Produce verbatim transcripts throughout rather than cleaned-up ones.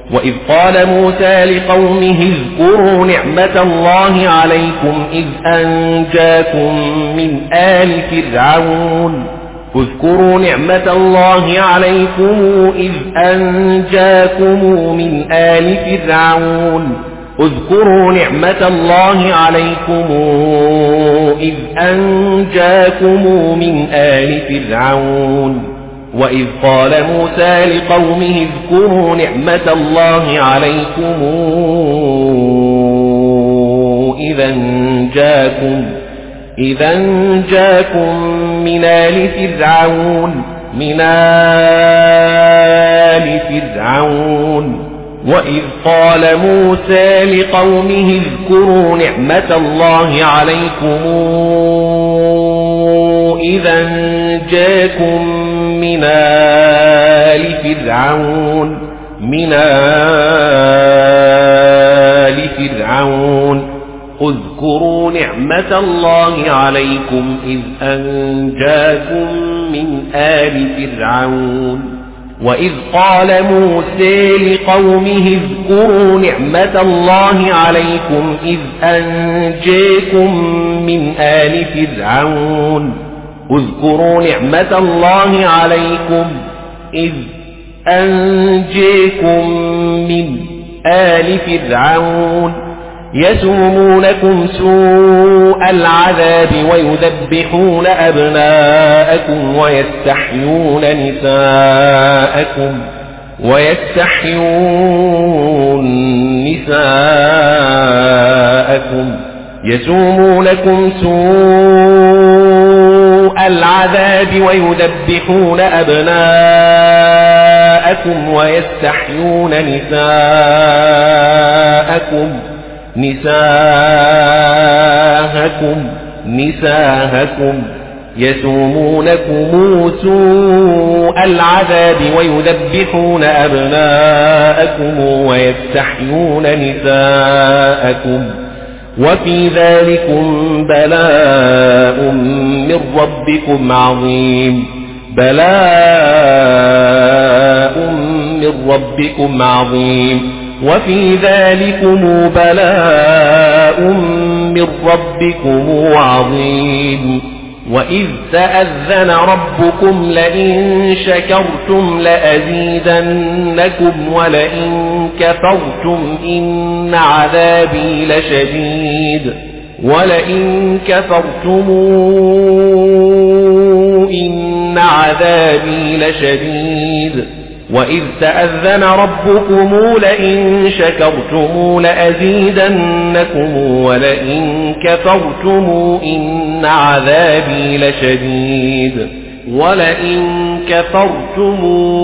وإذ قال موسى لقومه اذكروا نعمة الله عليكم إذ أنجاكم من آل فرعون اذكروا نعمة الله عليكم إذ أنجاكم من آل فرعون اذكروا نعمة الله عليكم إذ أنجاكم من آل فرعون وإذ قال موسى لقومه اذكروا نعمة الله عليكم إذا أنجاكم إذا أنجاكم من آل فرعون من آل فرعون وإذ قال موسى لقومه اذكروا نعمة الله عليكم إذا أنجاكم من آل فرعون من آل فرعون اذكروا نعمة الله عليكم إذ أنجاكم من آل فرعون وإذ قال موسى لقومه اذكروا نعمة الله عليكم إذ أنجاكم من آل فرعون اذكروا نعمة الله عليكم إذ أنجاكم من آل فرعون يسومونكم سوء العذاب ويذبحون أبناءكم ويستحيون نساءكم ويستحيون نساءكم يسومونكم سوء العذاب ويذبحون أبناءكم ويستحيون نساءكم نساءكم نساءكم يسومونكم سوء العذاب ويذبحون أبناءكم ويستحيون نساءكم وفي ذلكم بلاء من ربكم عظيم بلاء من ربكم عظيم وفي ذلكم بلاء من ربكم عظيم وإذ تأذن ربكم لئن شكرتم لأزيدنكم ولئن كفرتم إن عذابي لشديد ولئن كفرتم إن عذابي لشديد وإذ تأذن ربكم لئن شكرتم لأزيدنكم ولئن كفرتم إن عذابي لشديد ولئن كفرتم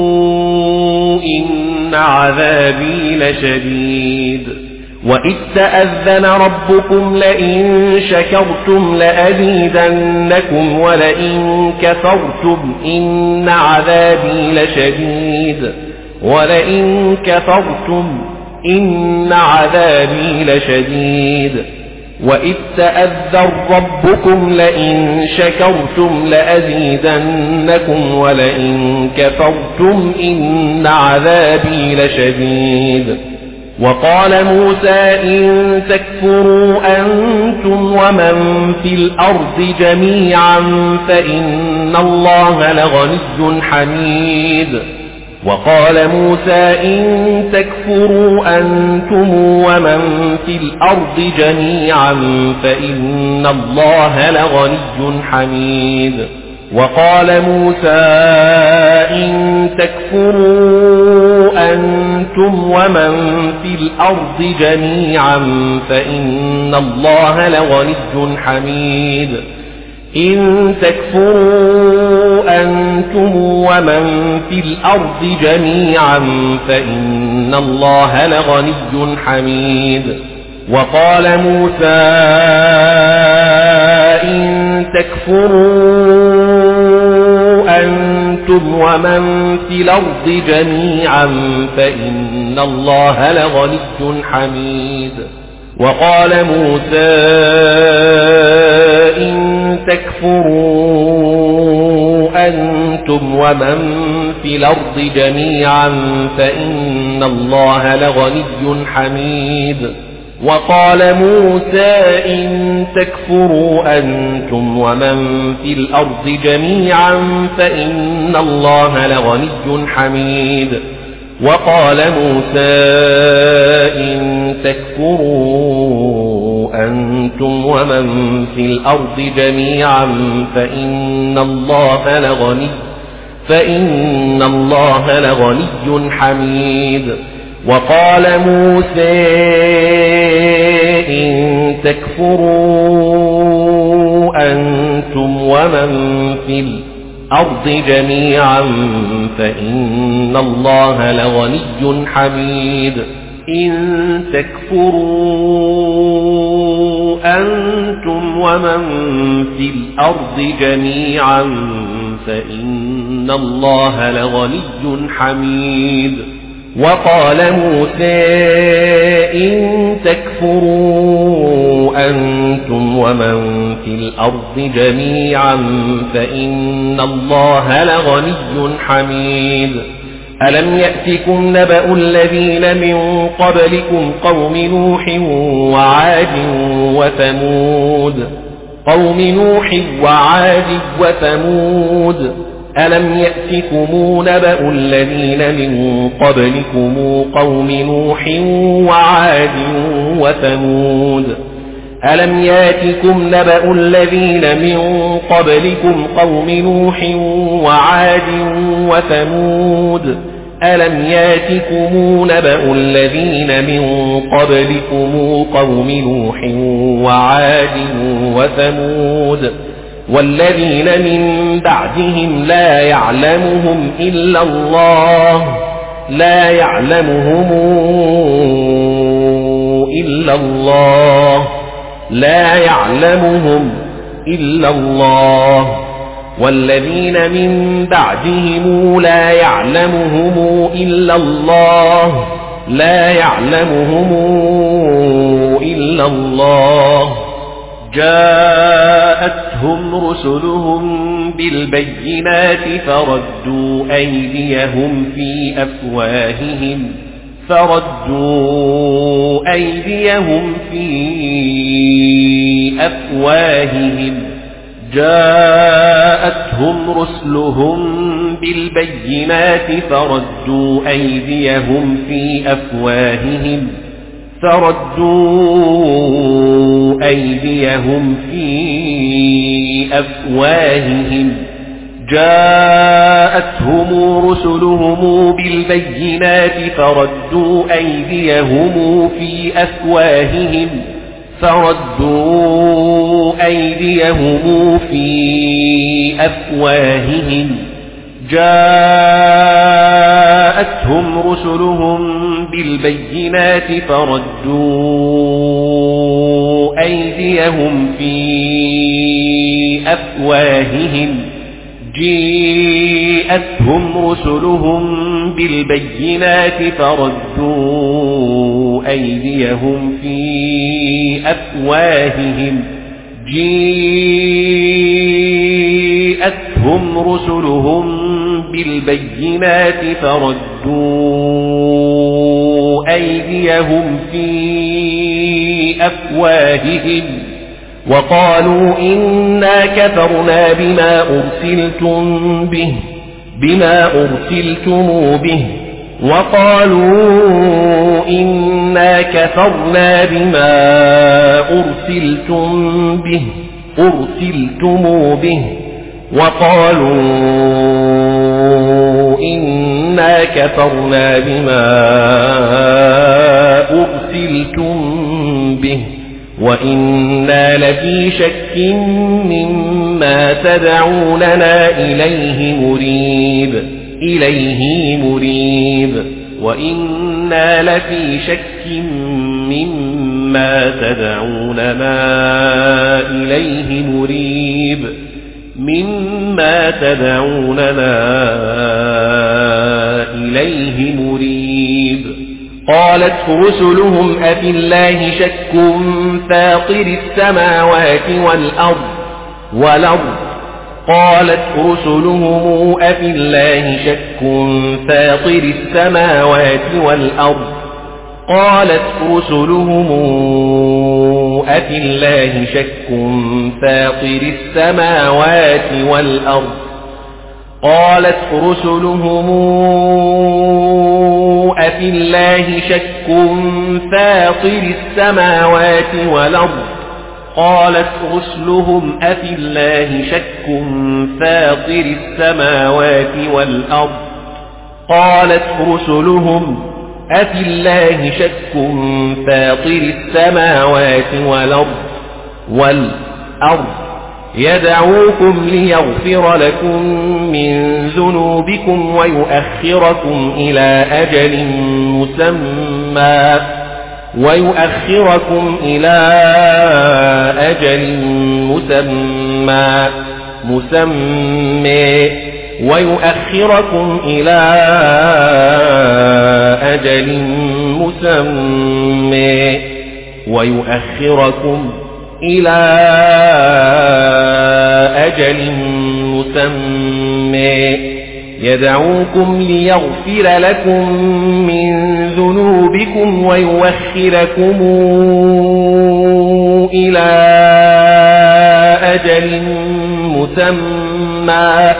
إن عذابي لشديد وإذ تأذن ربكم لئن شكرتم لأزيدنكم ولئن كفرتم إن عذابي لشديد ولئن كفرتم إن عذابي لشديد وإذ تأذن ربكم لئن شكرتم لأزيدنكم ولئن كفرتم إن عذابي لشديد وقال موسى إن تكفروا أنتم ومن في الأرض جميعا فإن الله لغني حميد وقال موسى إن تكفروا أنتم ومن في الأرض جميعا فإن الله لغني حميد وقال موسى إن تكفروا أنتم ومن في الأرض جميعا فإن الله لغني حميد إن تكفروا أنتم ومن في الأرض جميعا فإن الله لغني حميد وقال موسى إن تكفروا أنتم ومن في الأرض جميعا فإن الله لغني حميد وقال موسى إن تكفروا أنتم ومن في الأرض جميعا فإن فإن الله لغني حميد وقال موسى إن تكفروا أنتم ومن في الأرض جميعا فإن الله لغني حميد وقال موسى إن تكفروا أنتم ومن في الأرض جميعا فإن الله لغني فإن الله لغني حميد وقال موسى إن تكفروا أنتم ومن في الأرض جميعا فإن الله لغني حميد إن تكفروا أنتم ومن في الأرض جميعا فإن الله لغني حميد وقال موسى إن تكفروا أنتم ومن في الأرض جميعا فإن الله لغني حميد ألم يأتكم نبأ الذين من قبلكم قوم نوح وعاد وثمود قوم نوح وعاد وثمود ألم يأتكم نبأ الذين من قبلكم قوم نوح وعاد وثمود ألم يأتكم نبأ الذين من قبلكم قوم نوح وعاد وثمود ألم يأتكم نبأ الذين من قبلكم قوم نوح وعاد وثمود والذين من بعدهم لا يعلمهم إلا الله لا يعلمهم إلا الله لا يعلمهم إلا الله والذين من بعدهم لا يعلمهم إلا الله لا يعلمهم إلا الله جاءتهم رسلهم بالبينات فردوا أيديهم في أفواههم فردوا أيديهم في أفواههم جاءتهم رسلهم بالبينات فردوا أيديهم في أفواههم فردوا أيديهم في أفواههم جاءتهم رسلهم بالبينات فردوا أيديهم في أفواههم فردوا أيديهم في أفواههم جاءتهم رسلهم بالبينات فردوا أيديهم في أفواههم جاءتهم رسلهم بالبينات فردوا أيديهم في أفواههم جاءتهم رسلهم بالبينات فردوا أيديهم في أفواههم وقالوا إنا كفرنا بما أرسلتم به بما أرسلتم به وقالوا إنا كفرنا بما أرسلتم به أرسلتم به وقالوا إنا كفرنا بما أرسلتم به وإنا لفي شك مما تدعوننا إليه مريب إليه مريب وإنا لفي شك مما تدعوننا إليه مريب مما تدعوننا إليه مريب قالت رسلهم أفي الله شك فاطر السماوات والأرض والأرض قالت رسلهم أفي الله شك فاطر السماوات والأرض قالت رسلهم أفي الله شك فاطر السماوات والأرض قالت رسلهم أفي الله شك فاطر السماوات والأرض قالت رسلهم أفي الله شك فاطر السماوات والأرض قالت رسلهم أفي الله شك فاطر السماوات والأرض والأرض يدعوكم ليغفر لكم من ذنوبكم ويؤخركم إلى أجل مسمى ويؤخركم إلى أجل مسمى مسمى ويؤخركم إلى أجل مسمى ويؤخركم إلى أجل مسمى يدعوكم ليغفر لكم من ذنوبكم ويؤخركم إلى أجل مسمى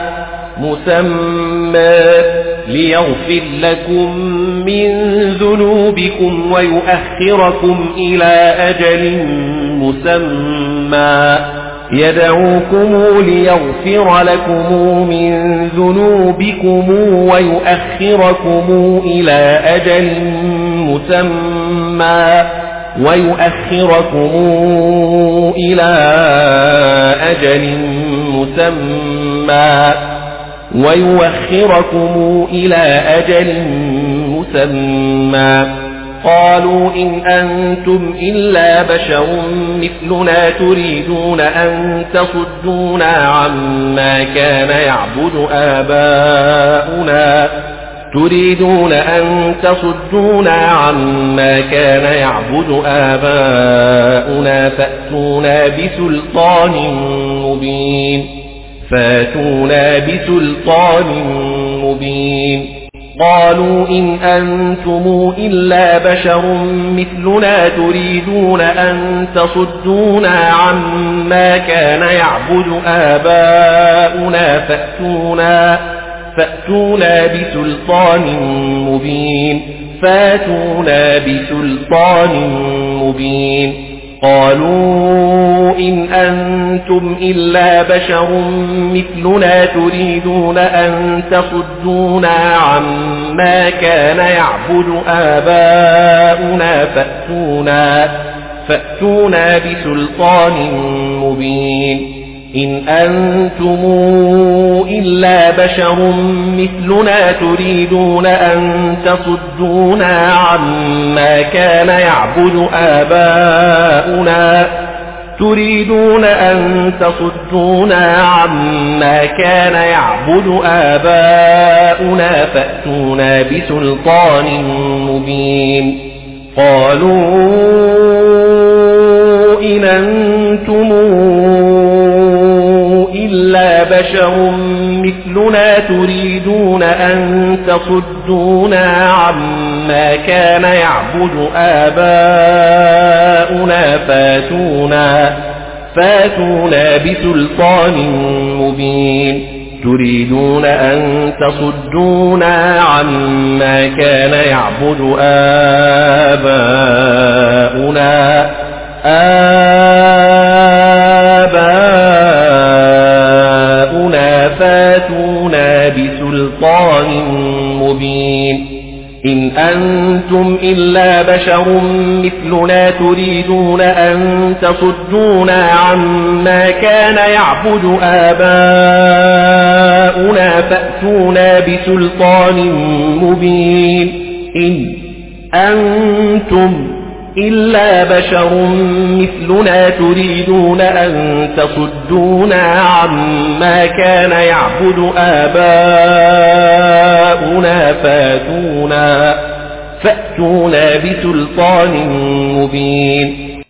مسمى ليغفر لكم من ذنوبكم ويؤخركم إلى أجل مسمى يدعوكم ليغفر لكم من ذنوبكم ويؤخركم إلى أجل مسمى ويؤخركم إلى أجل مسمى ويؤخركم إلى أجل مسمى قالوا إن أنتم إلا بشر مثلنا تريدون أن تصدونا عما كان يعبد آباؤنا تريدون أن تصدونا عما كان يعبد آباؤنا فأتونا بسلطان مبين فأتونا بسلطان مبين قالوا إن أنتم إلا بشر مثلنا تريدون أن تصدونا عما كان يعبد آباؤنا فأتونا فأتونا بسلطان مبين فأتونا بسلطان مبين قالوا إن أنتم إلا بشر مثلنا تريدون أن تصدونا عما كان يعبد آباؤنا فأتونا فأتونا بسلطان مبين إن أنتم إلا بشر مثلنا تريدون أن تصدونا عما كان يعبد آباؤنا تريدون أن تصدونا عما كان يعبد آباؤنا فأتونا بسلطان مبين قالوا إن أنتم إلا بشر مثلنا تريدون أن تصدونا عما كان يعبد آباؤنا فاتونا فاتونا بسلطان مبين تريدون أن تصدونا عما كان يعبد آباؤنا آباؤنا فاتونا بسلطان مبين إن أنتم إلا بشر مثلنا تريدون أن تصدونا عما كان يعبد آباؤنا فأتونا بسلطان مبين إن أنتم إلا بشر مثلنا تريدون أن تصدونا عما كان يعبد آباؤنا فاتونا فأتونا بسلطان مبين